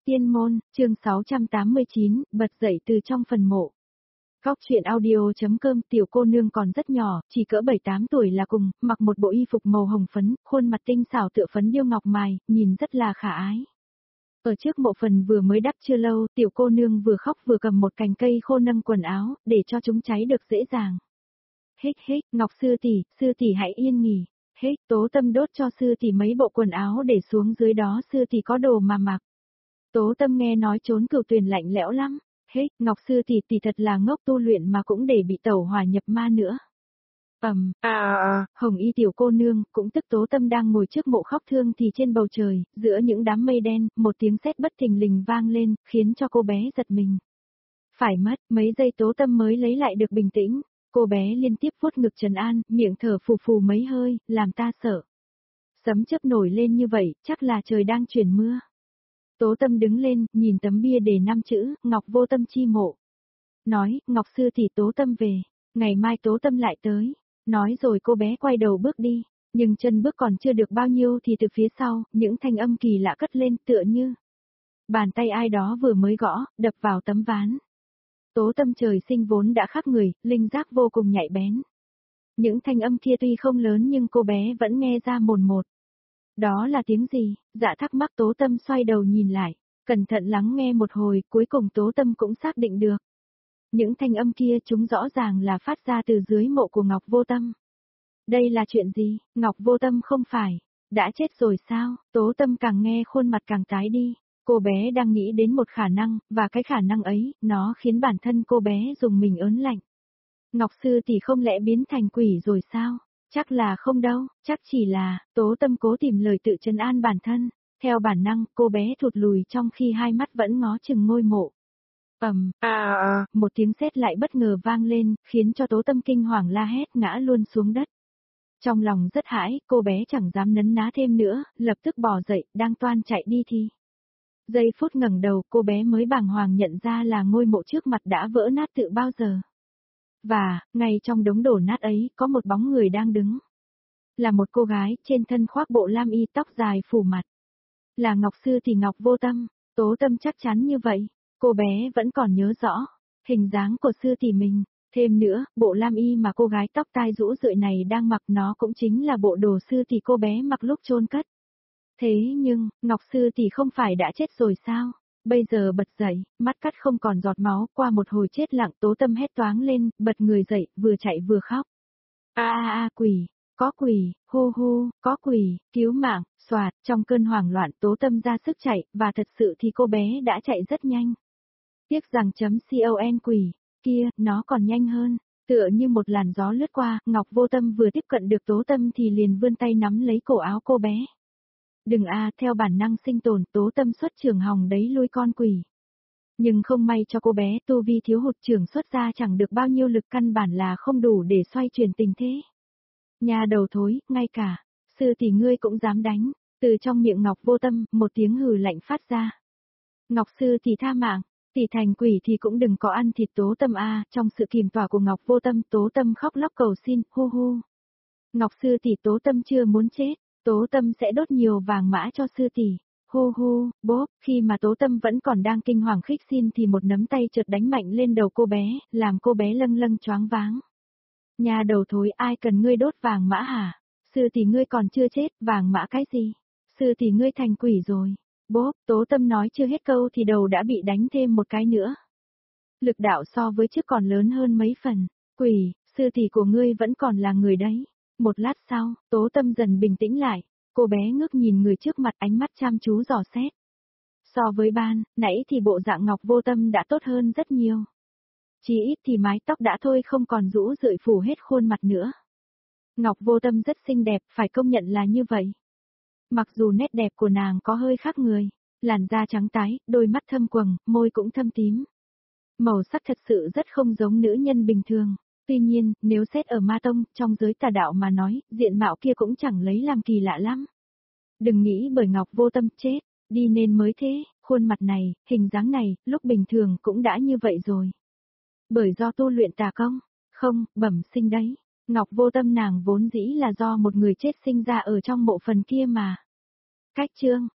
Tiên môn, chương 689, bật dậy từ trong phần mộ. Góc truyện audio.com. Tiểu cô nương còn rất nhỏ, chỉ cỡ 7-8 tuổi là cùng, mặc một bộ y phục màu hồng phấn, khuôn mặt tinh xảo tựa phấn điêu ngọc mài, nhìn rất là khả ái. Ở trước mộ phần vừa mới đắp chưa lâu, tiểu cô nương vừa khóc vừa cầm một cành cây khô nâng quần áo, để cho chúng cháy được dễ dàng. Hích hích, Ngọc sư tỷ hãy yên nghỉ. Hích, Tố Tâm đốt cho sư tỷ mấy bộ quần áo để xuống dưới đó sư tỷ có đồ mà mặc. Tố Tâm nghe nói trốn Cửu Tuyền lạnh lẽo lắm. Hích, Ngọc sư tỷ thật là ngốc, tu luyện mà cũng để bị tẩu hỏa nhập ma nữa. Hồng y tiểu cô nương, cũng tức Tố Tâm đang ngồi trước mộ khóc thương thì trên bầu trời, giữa những đám mây đen, một tiếng sét bất thình lình vang lên, khiến cho cô bé giật mình. Phải mất, mấy giây Tố Tâm mới lấy lại được bình tĩnh. Cô bé liên tiếp vuốt ngực trấn an, miệng thở phù phù mấy hơi, làm ta sợ. Sấm chớp nổi lên như vậy, chắc là trời đang chuyển mưa. Tố Tâm đứng lên, nhìn tấm bia đề 5 chữ, Ngọc Vô Tâm chi mộ. Nói, Ngọc sư tỷ Tố Tâm về, ngày mai Tố Tâm lại tới. Nói rồi cô bé quay đầu bước đi, nhưng chân bước còn chưa được bao nhiêu thì từ phía sau, những thanh âm kỳ lạ cất lên tựa như bàn tay ai đó vừa mới gõ, đập vào tấm ván. Tố Tâm trời sinh vốn đã khác người, linh giác vô cùng nhạy bén. Những thanh âm kia tuy không lớn nhưng cô bé vẫn nghe ra mồn một. Đó là tiếng gì? Dạ thắc mắc Tố Tâm xoay đầu nhìn lại, cẩn thận lắng nghe một hồi, cuối cùng Tố Tâm cũng xác định được. Những thanh âm kia chúng rõ ràng là phát ra từ dưới mộ của Ngọc Vô Tâm. Đây là chuyện gì? Ngọc Vô Tâm không phải đã chết rồi sao? Tố Tâm càng nghe khuôn mặt càng tái đi. Cô bé đang nghĩ đến một khả năng, và cái khả năng ấy, nó khiến bản thân cô bé dùng mình ớn lạnh. Ngọc sư tỷ không lẽ biến thành quỷ rồi sao? Chắc là không đâu, chắc chỉ là, Tố Tâm cố tìm lời tự trấn an bản thân. Theo bản năng, cô bé thụt lùi trong khi hai mắt vẫn ngó chừng ngôi mộ. Một tiếng sét lại bất ngờ vang lên, khiến cho Tố Tâm kinh hoàng la hét ngã luôn xuống đất. Trong lòng rất hãi, cô bé chẳng dám nấn ná thêm nữa, lập tức bò dậy, đang toan chạy đi thì. Giây phút ngẩng đầu, cô bé mới bàng hoàng nhận ra là ngôi mộ trước mặt đã vỡ nát từ bao giờ. Và, ngay trong đống đổ nát ấy, có một bóng người đang đứng. Là một cô gái, trên thân khoác bộ lam y tóc dài phủ mặt. Là Ngọc sư tỷ Ngọc Vô Tâm, Tố Tâm chắc chắn như vậy. Cô bé vẫn còn nhớ rõ, hình dáng của sư tỷ mình. Thêm nữa, bộ lam y mà cô gái tóc tai rũ rượi này đang mặc nó cũng chính là bộ đồ sư tỷ cô bé mặc lúc chôn cất. Thế nhưng, Ngọc sư tỷ không phải đã chết rồi sao? Bây giờ bật dậy, mắt cắt không còn giọt máu, qua một hồi chết lặng Tố Tâm hét toáng lên, bật người dậy, vừa chạy vừa khóc. Quỷ, có quỷ, hô hô, có quỷ, cứu mạng, xoạt, trong cơn hoảng loạn Tố Tâm ra sức chạy, và thật sự thì cô bé đã chạy rất nhanh. Tiếc rằng .con quỷ, kia, nó còn nhanh hơn, tựa như một làn gió lướt qua, Ngọc Vô Tâm vừa tiếp cận được Tố Tâm thì liền vươn tay nắm lấy cổ áo cô bé. Đừng theo bản năng sinh tồn, Tố Tâm xuất trường hòng đấy lui con quỷ. Nhưng không may cho cô bé, tu vi thiếu hụt trường xuất ra chẳng được bao nhiêu lực, căn bản là không đủ để xoay chuyển tình thế. Nhà đầu thối, ngay cả, sư tỷ ngươi cũng dám đánh, từ trong miệng Ngọc Vô Tâm, một tiếng hừ lạnh phát ra. Ngọc sư tỷ tha mạng, tỷ thành quỷ thì cũng đừng có ăn thịt Tố Tâm trong sự kìm tỏa của Ngọc Vô Tâm, Tố Tâm khóc lóc cầu xin, hu hu. Ngọc sư tỷ Tố Tâm chưa muốn chết. Tố Tâm sẽ đốt nhiều vàng mã cho sư tỷ. Hu hu, bốp, khi mà Tố Tâm vẫn còn đang kinh hoàng khích xin thì một nắm tay chợt đánh mạnh lên đầu cô bé, làm cô bé lâng lâng choáng váng. Nhà đầu thối, ai cần ngươi đốt vàng mã hả? Sư tỷ ngươi còn chưa chết, vàng mã cái gì? Sư tỷ ngươi thành quỷ rồi. Bốp, Tố Tâm nói chưa hết câu thì đầu đã bị đánh thêm một cái nữa. Lực đạo so với trước còn lớn hơn mấy phần. Quỷ, sư tỷ của ngươi vẫn còn là người đấy. Một lát sau, Tố Tâm dần bình tĩnh lại, cô bé ngước nhìn người trước mặt, ánh mắt chăm chú dò xét. So với ban, nãy thì bộ dạng Ngọc Vô Tâm đã tốt hơn rất nhiều. Chỉ ít thì mái tóc đã thôi không còn rũ rượi phủ hết khuôn mặt nữa. Ngọc Vô Tâm rất xinh đẹp, phải công nhận là như vậy. Mặc dù nét đẹp của nàng có hơi khác người, làn da trắng tái, đôi mắt thâm quầng, môi cũng thâm tím. Màu sắc thật sự rất không giống nữ nhân bình thường. Tuy nhiên, nếu xét ở ma tông, trong giới tà đạo mà nói, diện mạo kia cũng chẳng lấy làm kỳ lạ lắm. Đừng nghĩ bởi Ngọc Vô Tâm chết, đi nên mới thế, khuôn mặt này, hình dáng này, lúc bình thường cũng đã như vậy rồi. Bởi do tu luyện tà công, không, bẩm sinh đấy, Ngọc Vô Tâm nàng vốn dĩ là do một người chết sinh ra ở trong mộ phần kia mà. Cách chương,